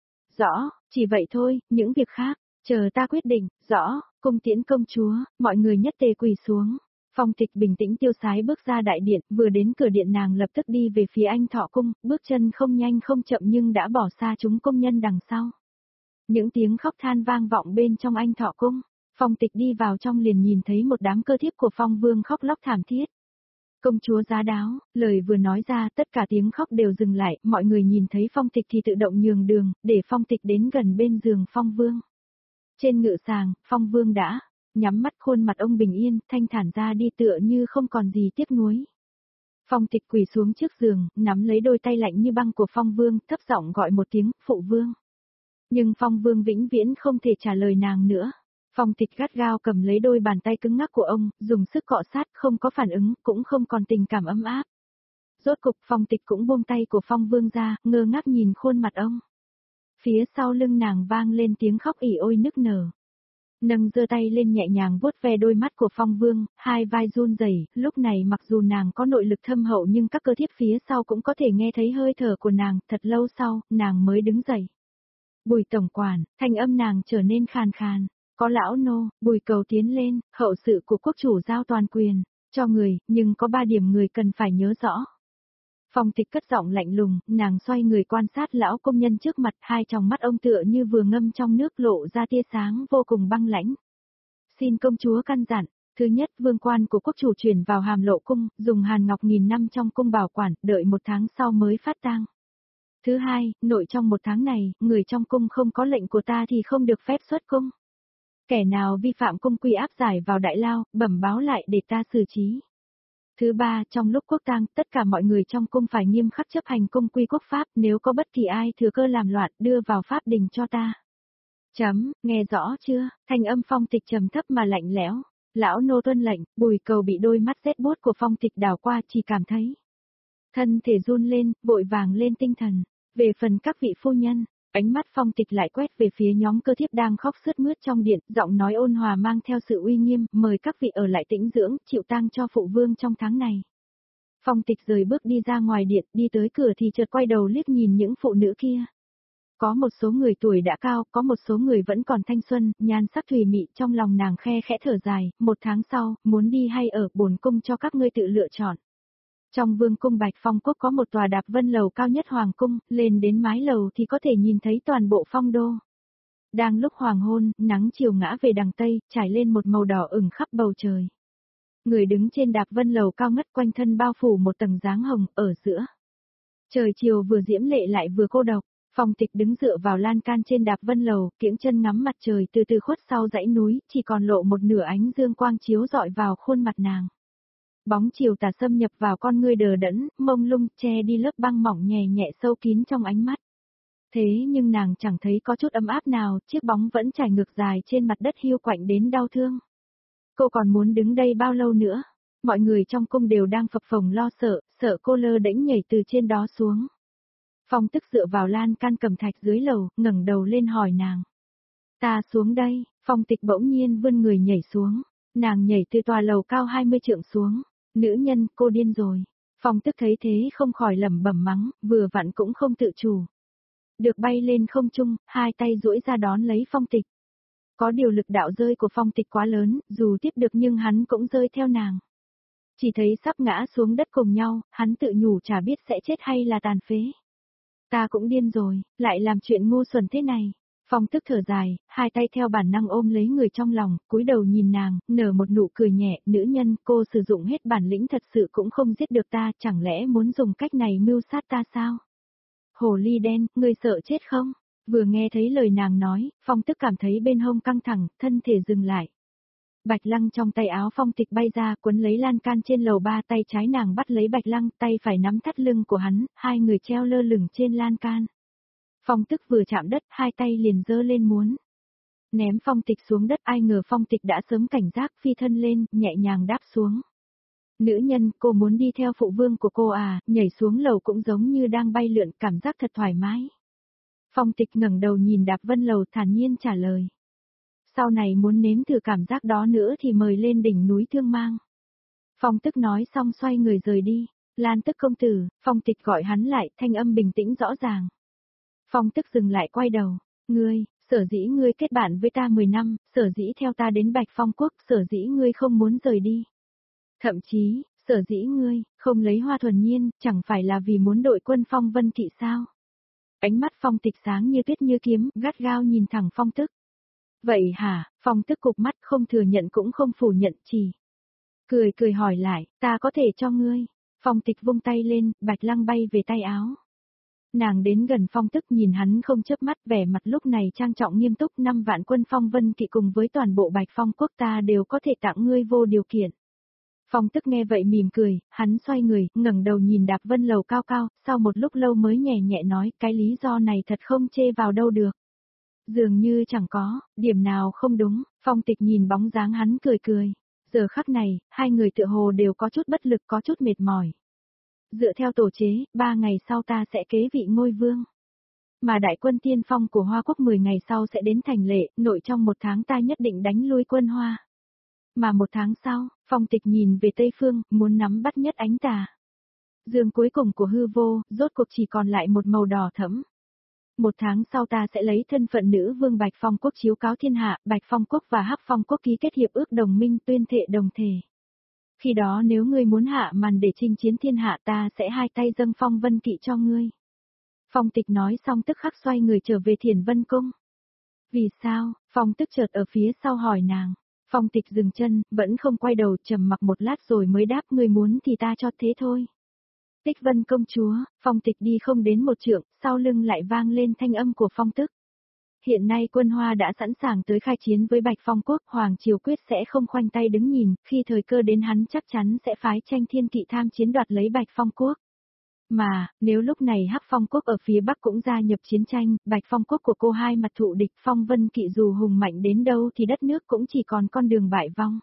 Rõ, chỉ vậy thôi, những việc khác, chờ ta quyết định, rõ, cung tiễn công chúa, mọi người nhất tề quỳ xuống. Phong Tịch bình tĩnh tiêu sái bước ra đại điện, vừa đến cửa điện nàng lập tức đi về phía Anh Thọ Cung, bước chân không nhanh không chậm nhưng đã bỏ xa chúng công nhân đằng sau. Những tiếng khóc than vang vọng bên trong Anh Thọ Cung. Phong Tịch đi vào trong liền nhìn thấy một đám cơ thiếp của Phong Vương khóc lóc thảm thiết. Công chúa giá đáo, lời vừa nói ra tất cả tiếng khóc đều dừng lại, mọi người nhìn thấy Phong Tịch thì tự động nhường đường, để Phong Tịch đến gần bên giường Phong Vương. Trên ngự sàng, Phong Vương đã nhắm mắt, khuôn mặt ông bình yên, thanh thản ra đi tựa như không còn gì tiếc nuối. Phong Tịch quỳ xuống trước giường, nắm lấy đôi tay lạnh như băng của Phong Vương, thấp giọng gọi một tiếng, phụ vương. Nhưng Phong Vương vĩnh viễn không thể trả lời nàng nữa. Phong Tịch gắt gao cầm lấy đôi bàn tay cứng ngắc của ông, dùng sức cọ sát, không có phản ứng, cũng không còn tình cảm ấm áp. Rốt cục Phong Tịch cũng buông tay của Phong Vương ra, ngơ ngác nhìn khuôn mặt ông. Phía sau lưng nàng vang lên tiếng khóc ỉ ôi nức nở. Nâng giơ tay lên nhẹ nhàng vuốt ve đôi mắt của Phong Vương, hai vai run rẩy. Lúc này mặc dù nàng có nội lực thâm hậu nhưng các cơ thiếp phía sau cũng có thể nghe thấy hơi thở của nàng, thật lâu sau, nàng mới đứng dậy. Bùi tổng quản, thanh âm nàng trở nên khàn khàn. Có lão nô, Bùi Cầu tiến lên, hậu sự của quốc chủ giao toàn quyền, cho người, nhưng có 3 điểm người cần phải nhớ rõ. Phong Tịch cất giọng lạnh lùng, nàng xoay người quan sát lão công nhân trước mặt, hai tròng mắt ông tựa như vừa ngâm trong nước lộ ra tia sáng vô cùng băng lãnh. Xin công chúa căn dặn, thứ nhất vương quan của quốc chủ chuyển vào Hàm Lộ cung, dùng hàn ngọc 1000 năm trong cung bảo quản, đợi 1 tháng sau mới phát tang. Thứ hai, nội trong 1 tháng này, người trong cung không có lệnh của ta thì không được phép xuất cung. Kẻ nào vi phạm cung quy áp giải vào đại lao, bẩm báo lại để ta xử trí. Thứ ba, trong lúc quốc tang, tất cả mọi người trong cung phải nghiêm khắc chấp hành cung quy quốc pháp, nếu có bất kỳ ai thừa cơ làm loạn, đưa vào pháp đình cho ta. Nghe rõ chưa? Thanh âm Phong Tịch trầm thấp mà lạnh lẽo. Lão nô tuân lệnh, Bùi Cầu bị đôi mắt rét buốt của Phong Tịch đảo qua, chỉ cảm thấy thân thể run lên, vội vàng lên tinh thần. Về phần các vị phu nhân, ánh mắt Phong Tịch lại quét về phía nhóm cơ thiếp đang khóc sướt mướt trong điện, giọng nói ôn hòa mang theo sự uy nghiêm, mời các vị ở lại tĩnh dưỡng, chịu tang cho phụ vương trong tháng này. Phong Tịch rời bước đi ra ngoài điện, đi tới cửa thì chợt quay đầu liếc nhìn những phụ nữ kia. Có một số người tuổi đã cao, có một số người vẫn còn thanh xuân, nhan sắc thùy mị, trong lòng nàng khe khẽ thở dài, 1 tháng sau, muốn đi hay ở bổn cung cho các ngươi tự lựa chọn. Trong vương cung Bạch Phong Quốc có một tòa đạp vân lầu cao nhất hoàng cung, lên đến mái lầu thì có thể nhìn thấy toàn bộ phong đô. Đang lúc hoàng hôn, nắng chiều ngã về đằng Tây, trải lên một màu đỏ ửng khắp bầu trời. Người đứng trên đạp vân lầu cao ngất quanh thân bao phủ một tầng dáng hồng, ở giữa. Trời chiều vừa diễm lệ lại vừa cô độc, Phong Tịch đứng dựa vào lan can trên đạp vân lầu, kiễng chân ngắm mặt trời từ từ khuất sau dãy núi, chỉ còn lộ một nửa ánh dương quang chiếu rọi vào khuôn mặt nàng. Bóng chiều tà xâm nhập vào con ngươi đờ đẫn, mông lung, che đi lớp băng mỏng nhẹ nhẹ sâu kín trong ánh mắt. Thế nhưng nàng chẳng thấy có chút ấm áp nào, chiếc bóng vẫn trải ngược dài trên mặt đất hiu quạnh đến đau thương. Cô còn muốn đứng đây bao lâu nữa? Mọi người trong cung đều đang phập phồng lo sợ, sợ cô lơ đễnh nhảy từ trên đó xuống. Phong Tức dựa vào lan can cầm thạch dưới lầu, ngẩng đầu lên hỏi nàng. Ta xuống đây, Phong Tịch bỗng nhiên vươn người nhảy xuống. Nàng nhảy từ tòa lầu cao 20 trượng xuống. Nữ nhân, cô điên rồi. Phong Tức thấy thế không khỏi lẩm bẩm mắng, vừa vặn cũng không tự chủ. Được bay lên không trung, hai tay duỗi ra đón lấy Phong Tịch. Có điều lực đạo rơi của Phong Tịch quá lớn, dù tiếp được nhưng hắn cũng rơi theo nàng. Chỉ thấy sắp ngã xuống đất cùng nhau, hắn tự nhủ chả biết sẽ chết hay là tàn phế. Ta cũng điên rồi, lại làm chuyện ngu xuẩn thế này. Phong Tức thở dài, hai tay theo bản năng ôm lấy người trong lòng, cúi đầu nhìn nàng, nở một nụ cười nhẹ, nữ nhân, cô sử dụng hết bản lĩnh thật sự cũng không giết được ta, chẳng lẽ muốn dùng cách này mưu sát ta sao? Hồ ly đen, ngươi sợ chết không? Vừa nghe thấy lời nàng nói, Phong Tức cảm thấy bên hông căng thẳng, thân thể dừng lại. Bạch Lăng trong tay áo Phong Tịch bay ra, quấn lấy lan can trên lầu ba, tay trái nàng bắt lấy Bạch Lăng, tay phải nắm thắt lưng của hắn, hai người treo lơ lửng trên lan can. Phong Tức vừa chạm đất, hai tay liền giơ lên muốn ném Phong Tịch xuống đất, ai ngờ Phong Tịch đã sớm cảnh giác, phi thân lên, nhẹ nhàng đáp xuống. Nữ nhân, cô muốn đi theo phụ vương của cô à? Nhảy xuống lầu cũng giống như đang bay lượn, cảm giác thật thoải mái. Phong Tịch ngẩng đầu nhìn đạp vân lầu, thản nhiên trả lời. Sau này muốn nếm thử cảm giác đó nữa thì mời lên đỉnh núi Thương Mang. Phong Tức nói xong xoay người rời đi. Lan Tức công tử, Phong Tịch gọi hắn lại, thanh âm bình tĩnh rõ ràng. Phong Tức dừng lại quay đầu. Ngươi, sở dĩ ngươi kết bạn với ta 10 năm, sở dĩ theo ta đến Bạch Phong Quốc, sở dĩ ngươi không muốn rời đi. Thậm chí, sở dĩ ngươi, không lấy Hoa Thuần Nhiên, chẳng phải là vì muốn đội quân Phong Vân Kỵ sao? Ánh mắt Phong Tịch sáng như tuyết như kiếm, gắt gao nhìn thẳng Phong Tức. Vậy hả? Phong Tức cụp mắt, không thừa nhận cũng không phủ nhận, chỉ cười cười hỏi lại, ta có thể cho ngươi. Phong Tịch vung tay lên, Bạch Lăng bay về tay áo. Nàng đến gần Phong Tức nhìn hắn không chớp mắt, vẻ mặt lúc này trang trọng nghiêm túc, 5 vạn quân Phong Vân Kỵ cùng với toàn bộ Bạch Phong Quốc ta đều có thể tặng ngươi vô điều kiện. Phong Tức nghe vậy mỉm cười, hắn xoay người, ngẩng đầu nhìn đạp vân lầu cao cao, sau một lúc lâu mới nhẹ nhẹ nói, cái lý do này thật không chê vào đâu được. Dường như chẳng có, điểm nào không đúng, Phong Tịch nhìn bóng dáng hắn cười cười. Giờ khắc này, hai người tựa hồ đều có chút bất lực, có chút mệt mỏi. Dựa theo tổ chế, 3 ngày sau ta sẽ kế vị ngôi vương. Mà đại quân tiên phong của Hoa Quốc 10 ngày sau sẽ đến thành lệ, nội trong 1 tháng ta nhất định đánh lui quân Hoa. Mà 1 tháng sau, Phong Tịch nhìn về Tây Phương, muốn nắm bắt nhất ánh tà. Dương cuối cùng của hư vô, rốt cuộc chỉ còn lại một màu đỏ thẫm. 1 tháng sau ta sẽ lấy thân phận nữ vương Bạch Phong Quốc chiếu cáo thiên hạ, Bạch Phong Quốc và Hắc Phong Quốc ký kết hiệp ước đồng minh, tuyên thệ đồng thể. Khi đó nếu ngươi muốn hạ màn để chinh chiến thiên hạ, ta sẽ hai tay dâng Phong Vân Kỵ cho ngươi. Phong Tịch nói xong tức khắc xoay người trở về Thiền Vân Cung. Vì sao? Phong Tức chợt ở phía sau hỏi nàng. Phong Tịch dừng chân, vẫn không quay đầu, trầm mặc một lát rồi mới đáp, ngươi muốn thì ta cho thế thôi. Tích Vân công chúa. Phong Tịch đi không đến 1 trượng, sau lưng lại vang lên thanh âm của Phong Tức. Hiện nay quân Hoa đã sẵn sàng tới khai chiến với Bạch Phong Quốc, Hoàng Triều quyết sẽ không khoanh tay đứng nhìn, khi thời cơ đến hắn chắc chắn sẽ phái Tranh Thiên Kỵ tham chiến đoạt lấy Bạch Phong Quốc. Mà, nếu lúc này Hắc Phong Quốc ở phía Bắc cũng gia nhập chiến tranh, Bạch Phong Quốc của cô hai mặt thụ địch, Phong Vân Kỵ dù hùng mạnh đến đâu thì đất nước cũng chỉ còn con đường bại vong.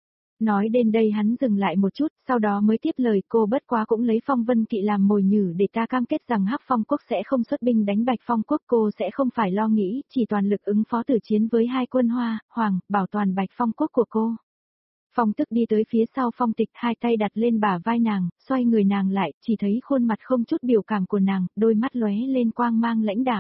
Nói đến đây hắn dừng lại một chút, sau đó mới tiếp lời, cô bất quá cũng lấy Phong Vân Kỵ làm mồi nhử để ta cam kết rằng Hắc Phong Quốc sẽ không xuất binh đánh Bạch Phong Quốc, cô sẽ không phải lo nghĩ, chỉ toàn lực ứng phó tử chiến với hai quân Hoa, Hoàng, bảo toàn Bạch Phong Quốc của cô. Phong Tức đi tới phía sau Phong Tịch, hai tay đặt lên bả vai nàng, xoay người nàng lại, chỉ thấy khuôn mặt không chút biểu cảm của nàng, đôi mắt lóe lên quang mang lãnh đạm.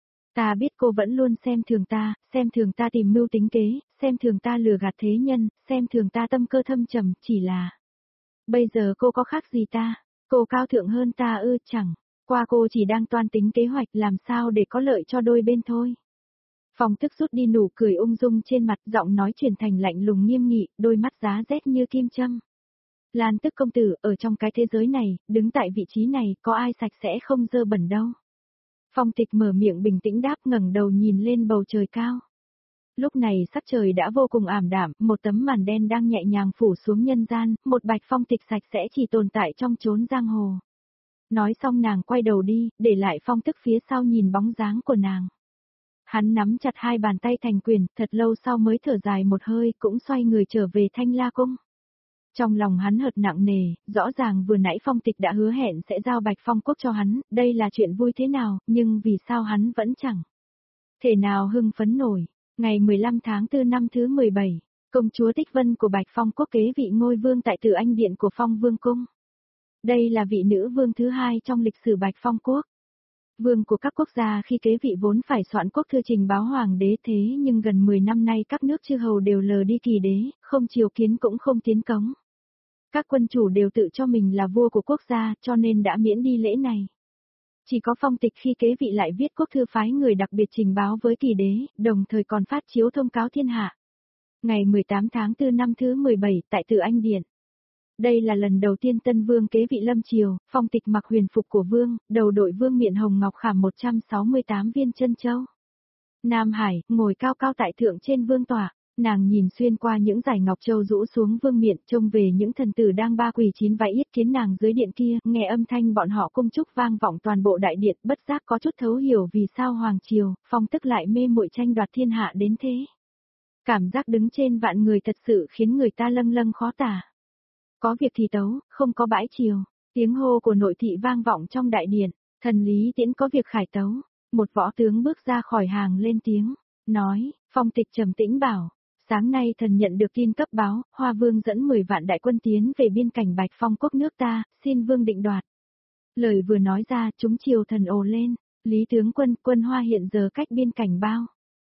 Ta biết cô vẫn luôn xem thường ta tìm mưu tính kế, xem thường ta lừa gạt thế nhân, xem thường ta tâm cơ thâm trầm, chỉ là... Bây giờ cô có khác gì ta? Cô cao thượng hơn ta ư? Chẳng qua cô chỉ đang toan tính kế hoạch làm sao để có lợi cho đôi bên thôi. Phong Tức rút đi nụ cười ung dung trên mặt, giọng nói chuyển thành lạnh lùng nghiêm nghị, đôi mắt giá rét như kim châm. Lan Tức công tử, ở trong cái thế giới này, đứng tại vị trí này, có ai sạch sẽ không dơ bẩn đâu. Phong Tịch mở miệng bình tĩnh đáp, ngẩng đầu nhìn lên bầu trời cao. Lúc này sắc trời đã vô cùng ảm đạm, một tấm màn đen đang nhẹ nhàng phủ xuống nhân gian, một Bạch Phong Tịch sạch sẽ chỉ tồn tại trong chốn giang hồ. Nói xong nàng quay đầu đi, để lại Phong Tức phía sau nhìn bóng dáng của nàng. Hắn nắm chặt hai bàn tay thành quyền, thật lâu sau mới thở dài một hơi, cũng xoay người trở về Thanh La Cung. Trong lòng hắn hợt nặng nề, rõ ràng vừa nãy Phong Tịch đã hứa hẹn sẽ giao Bạch Phong Quốc cho hắn, đây là chuyện vui thế nào, nhưng vì sao hắn vẫn chẳng thể nào hưng phấn nổi. Ngày 15 tháng 4 năm thứ 17, công chúa Tích Vân của Bạch Phong Quốc kế vị ngôi vương tại Từ Anh Điện của Phong Vương Cung. Đây là vị nữ vương thứ hai trong lịch sử Bạch Phong Quốc. Vương của các quốc gia khi kế vị vốn phải soạn quốc thư trình báo hoàng đế, thế nhưng gần 10 năm nay các nước chư hầu đều lờ đi kỳ đế, không triều kiến cũng không tiến cống. Các quân chủ đều tự cho mình là vua của quốc gia, cho nên đã miễn đi lễ này. Chỉ có Phong Tịch khi kế vị lại viết quốc thư phái người đặc biệt trình báo với kỳ đế, đồng thời còn phát chiếu thông cáo thiên hạ. Ngày 18 tháng 4 năm thứ 17 tại Từ Anh Điện. Đây là lần đầu tiên tân vương kế vị lâm triều, Phong Tịch mặc huyền phục của vương, đầu đội vương miện hồng ngọc khảm 168 viên chân châu. Nam Hải, ngồi cao cao tại thượng trên vương tọa, nàng nhìn xuyên qua những dải ngọc châu rũ xuống vương miện, trông về những thần tử đang ba quỳ chín vái yết kiến nàng dưới điện kia, nghe âm thanh bọn họ cung chúc vang vọng toàn bộ đại điện, bất giác có chút thấu hiểu vì sao hoàng triều, Phong Tức lại mê muội tranh đoạt thiên hạ đến thế. Cảm giác đứng trên vạn người thật sự khiến người ta lâng lâng khó tả. Có việc thì tấu, không có bãi triều. Tiếng hô của nội thị vang vọng trong đại điện, thần Lý Tiễn có việc khải tấu. Một võ tướng bước ra khỏi hàng lên tiếng, nói, Phong Tịch trầm tĩnh bảo, sáng nay thần nhận được tin cấp báo, Hoa Vương dẫn 10 vạn đại quân tiến về biên cảnh Bạch Phong Quốc nước ta, xin Vương định đoạt. Lời vừa nói ra, chúng triều thần ồ lên, Lý tướng quân, quân Hoa hiện giờ cách biên cảnh bao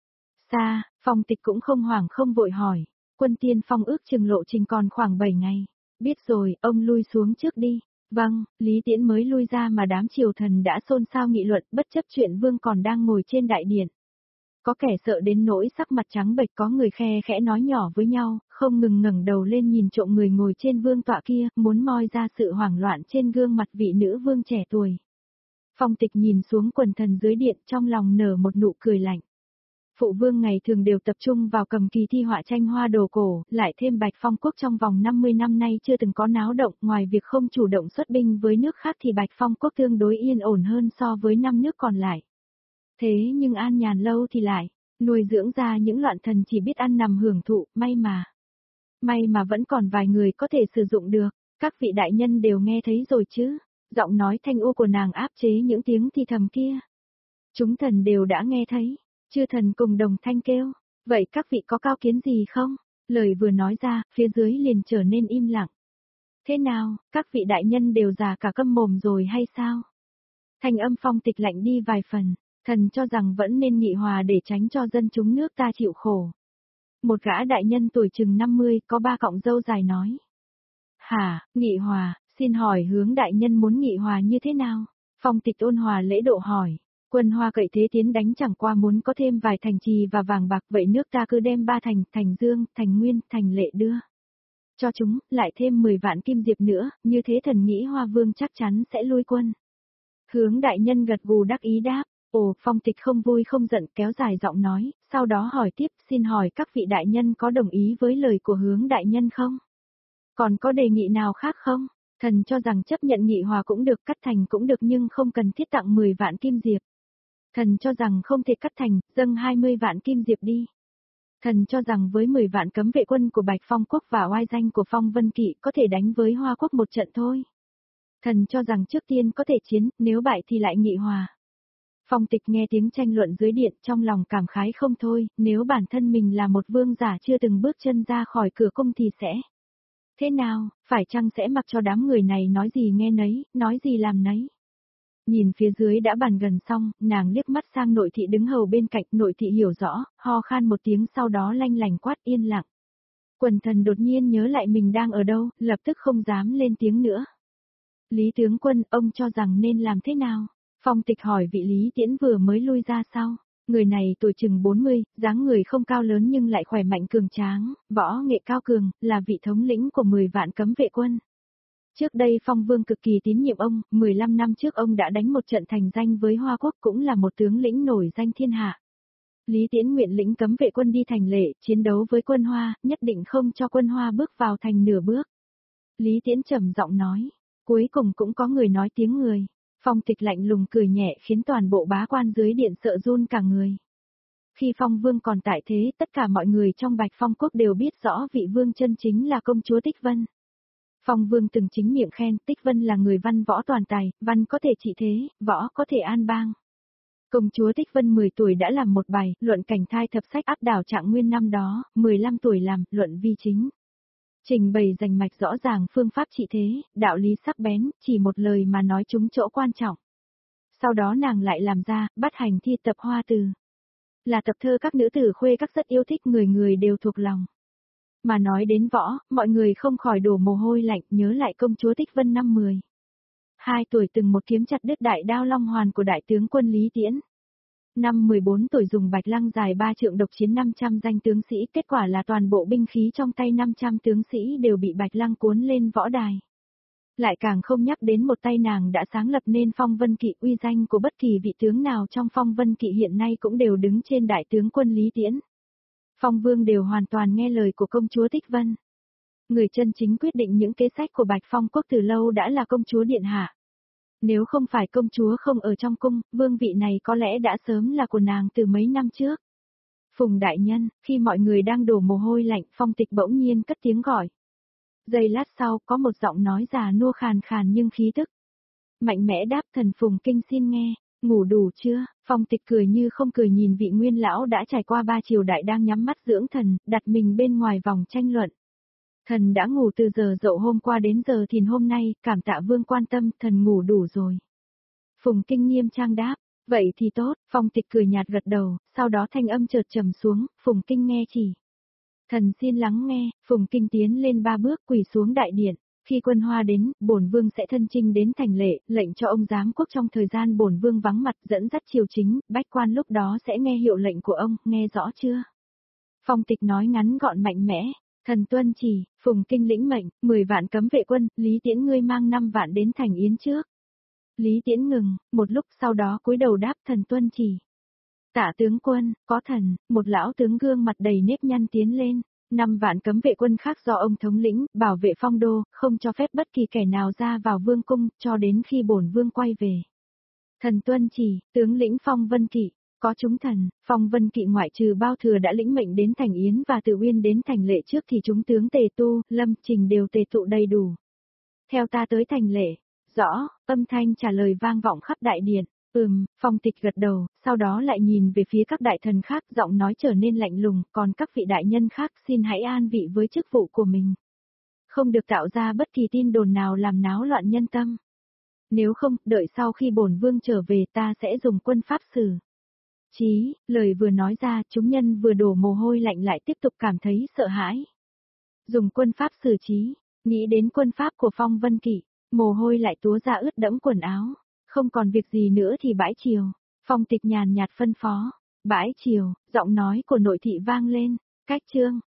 xa, Phong Tịch cũng không hoảng không vội hỏi, quân tiên phong ước chừng lộ trình còn khoảng 7 ngày. Biết rồi, ông lui xuống trước đi. Vâng, Lý Tiễn mới lui ra mà đám triều thần đã xôn xao nghị luận, bất chấp chuyện vương còn đang ngồi trên đại điện. Có kẻ sợ đến nỗi sắc mặt trắng bệch, có người khe khẽ nói nhỏ với nhau, không ngừng ngẩng đầu lên nhìn trộm người ngồi trên vương tọa kia, muốn moi ra sự hoảng loạn trên gương mặt vị nữ vương trẻ tuổi. Phong Tịch nhìn xuống quần thần dưới điện, trong lòng nở một nụ cười lạnh. Phụ vương ngày thường đều tập trung vào cầm kỳ thi họa tranh hoa đồ cổ, lại thêm Bạch Phong Quốc trong vòng 50 năm nay chưa từng có náo động, ngoài việc không chủ động xuất binh với nước khác thì Bạch Phong Quốc tương đối yên ổn hơn so với 5 nước còn lại. Thế nhưng an nhàn lâu thì lại, nuôi dưỡng ra những loạn thần chỉ biết ăn nằm hưởng thụ, may mà vẫn còn vài người có thể sử dụng được, các vị đại nhân đều nghe thấy rồi chứ, giọng nói thanh u của nàng áp chế những tiếng thì thầm kia. Chúng thần đều đã nghe thấy. Chư thần cùng đồng thanh kêu, vậy các vị có cao kiến gì không? Lời vừa nói ra, phía dưới liền trở nên im lặng. Thế nào, các vị đại nhân đều già cả câm mồm rồi hay sao? Thanh âm Phong Tịch lạnh đi vài phần, thần cho rằng vẫn nên nghị hòa để tránh cho dân chúng nước ta chịu khổ. Một gã đại nhân tuổi chừng 50, có 3 cọng râu dài nói. Hả, nghị hòa, xin hỏi hướng đại nhân muốn nghị hòa như thế nào? Phong Tịch ôn hòa lễ độ hỏi. Quân Hoa cậy thế tiến đánh chẳng qua muốn có thêm vài thành trì và vàng bạc, vậy nước ta cứ đem 3 thành, Thành Dương, Thành Nguyên, Thành Lệ đưa cho chúng, lại thêm 10 vạn kim diệp nữa, như thế thần nghĩ Hoa Vương chắc chắn sẽ lui quân. Hướng đại nhân gật gù đắc ý đáp, ồ, Phong Tịch không vui không giận kéo dài giọng nói, sau đó hỏi tiếp, xin hỏi các vị đại nhân có đồng ý với lời của hướng đại nhân không? Còn có đề nghị nào khác không? Thần cho rằng chấp nhận nghị hòa cũng được, cắt thành cũng được nhưng không cần thiết tặng 10 vạn kim diệp. Thần cho rằng không thể cắt thành, dâng 20 vạn kim diệp đi. Thần cho rằng với 10 vạn cấm vệ quân của Bạch Phong Quốc và oai danh của Phong Vân Kỵ có thể đánh với Hoa Quốc một trận thôi. Thần cho rằng trước tiên có thể chiến, nếu bại thì lại nghị hòa. Phong Tịch nghe tiếng tranh luận dưới điện trong lòng cảm khái không thôi, nếu bản thân mình là một vương giả chưa từng bước chân ra khỏi cửa cung thì sẽ thế nào, phải chăng sẽ mặc cho đám người này nói gì nghe nấy, nói gì làm nấy. Nhìn phía dưới đã bàn gần xong, nàng liếc mắt sang nội thị đứng hầu bên cạnh, nội thị hiểu rõ, ho khan một tiếng sau đó lanh lành quát yên lặng. Quần thần đột nhiên nhớ lại mình đang ở đâu, lập tức không dám lên tiếng nữa. Lý tướng quân, ông cho rằng nên làm thế nào? Phong Tịch hỏi vị Lý Tiễn vừa mới lui ra sau. Người này tuổi chừng 40, dáng người không cao lớn nhưng lại khỏe mạnh cường tráng, võ nghệ cao cường, là vị thống lĩnh của 10 vạn cấm vệ quân. Trước đây Phong Vương cực kỳ tín nhiệm ông, 15 năm trước ông đã đánh một trận thành danh với Hoa Quốc, cũng là một tướng lĩnh nổi danh thiên hạ. Lý Tiễn nguyện lĩnh cấm vệ quân đi thành Lệ, chiến đấu với quân Hoa, nhất định không cho quân Hoa bước vào thành nửa bước. Lý Tiễn trầm giọng nói, cuối cùng cũng có người nói tiếng người. Phong Tịch lạnh lùng cười nhẹ khiến toàn bộ bá quan dưới điện sợ run cả người. Khi Phong Vương còn tại thế, tất cả mọi người trong Bạch Phong quốc đều biết rõ vị vương chân chính là công chúa Tích Vân. Phong Vương từng chính miệng khen Tích Vân là người văn võ toàn tài, văn có thể trị thế, võ có thể an bang. Công chúa Tích Vân 10 tuổi đã làm một bài, luận cảnh thai thập sách áp đảo Trạng Nguyên năm đó, 15 tuổi làm, luận vi chính. Trình bày rành mạch rõ ràng phương pháp trị thế, đạo lý sắc bén, chỉ một lời mà nói trúng chỗ quan trọng. Sau đó nàng lại làm ra, bắt hành thi tập hoa từ. Là tập thơ các nữ tử khuê các rất yêu thích, người người đều thuộc lòng. Mà nói đến võ, mọi người không khỏi đổ mồ hôi lạnh, nhớ lại công chúa Tích Vân năm 2 tuổi từng một kiếm chặt đứt đại đao long hoàn của đại tướng quân Lý Tiễn. Năm 14 tuổi dùng bạch lăng dài 3 trượng độc chiến 500 danh tướng sĩ, kết quả là toàn bộ binh khí trong tay 500 tướng sĩ đều bị bạch lăng cuốn lên võ đài. Lại càng không nhắc đến một tay nàng đã sáng lập nên Phong Vân Kỵ, uy danh của bất kỳ vị tướng nào trong Phong Vân Kỵ hiện nay cũng đều đứng trên đại tướng quân Lý Tiễn. Phong Vương đều hoàn toàn nghe lời của công chúa Tích Vân. Người chân chính quyết định những kế sách của Bạch Phong quốc từ lâu đã là công chúa điện hạ. Nếu không phải công chúa không ở trong cung, vương vị này có lẽ đã sớm là của nàng từ mấy năm trước. Phùng đại nhân, khi mọi người đang đổ mồ hôi lạnh, Phong Tịch bỗng nhiên cất tiếng gọi. Giây lát sau, có một giọng nói già nua khàn khàn nhưng khí tức mạnh mẽ đáp, thần Phùng Kinh xin nghe, ngủ đủ chưa? Phong Tịch cười như không cười nhìn vị nguyên lão đã trải qua 3 triều đại đang nhắm mắt dưỡng thần, đặt mình bên ngoài vòng tranh luận. Thần đã ngủ từ giờ dậu hôm qua đến giờ thìn hôm nay, cảm tạ vương quan tâm, thần ngủ đủ rồi. Phùng Kinh nghiêm trang đáp, vậy thì tốt. Phong Tịch cười nhạt gật đầu, sau đó thanh âm chợt trầm xuống, Phùng Kinh nghe chỉ. Thần xin lắng nghe. Phùng Kinh tiến lên 3 bước quỳ xuống đại điện. Khi quân Hoa đến, bổn vương sẽ thân chinh đến thành Lệ, lệnh cho ông giám quốc trong thời gian bổn vương vắng mặt dẫn dắt triều chính, bách quan lúc đó sẽ nghe hiệu lệnh của ông, nghe rõ chưa? Phong Tịch nói ngắn gọn mạnh mẽ. Thần tuân chỉ. Phùng Kinh lĩnh mệnh, 10 vạn cấm vệ quân, Lý Tiễn ngươi mang 5 vạn đến thành Yến trước. Lý Tiễn ngừng, một lúc sau đó cúi đầu đáp, thần tuân chỉ. Tạ tướng quân, có thần. Một lão tướng gương mặt đầy nếp nhăn tiến lên. 5 vạn cấm vệ quân khác do ông thống lĩnh, bảo vệ phong đô, không cho phép bất kỳ kẻ nào ra vào vương cung, cho đến khi bổn vương quay về. Thần tuân chỉ. Tướng lĩnh Phong Vân Kỵ. Có chúng thần. Phong Vân Kỵ ngoại trừ Bao Thừa đã lĩnh mệnh đến thành Yến và Từ Uyên đến thành Lệ trước thì chúng tướng Tề Tu, Lâm Trình đều tề tụ đầy đủ. Theo ta tới thành Lệ. Rõ. Âm thanh trả lời vang vọng khắp đại điện. Phong Tịch gật đầu, sau đó lại nhìn về phía các đại thần khác, giọng nói trở nên lạnh lùng, còn các vị đại nhân khác xin hãy an vị với chức vụ của mình. Không được tạo ra bất kỳ tin đồn nào làm náo loạn nhân tâm. Nếu không, đợi sau khi bổn vương trở về ta sẽ dùng quân pháp xử. Chí, lời vừa nói ra, chúng nhân vừa đổ mồ hôi lạnh lại tiếp tục cảm thấy sợ hãi. Dùng quân pháp xử trí, nghĩ đến quân pháp của Phong Vân Kỵ, mồ hôi lại túa ra ướt đẫm quần áo. Không còn việc gì nữa thì bãi triều. Phong Tịch nhàn nhạt phân phó. Bãi triều, giọng nói của nội thị vang lên. Cách chương.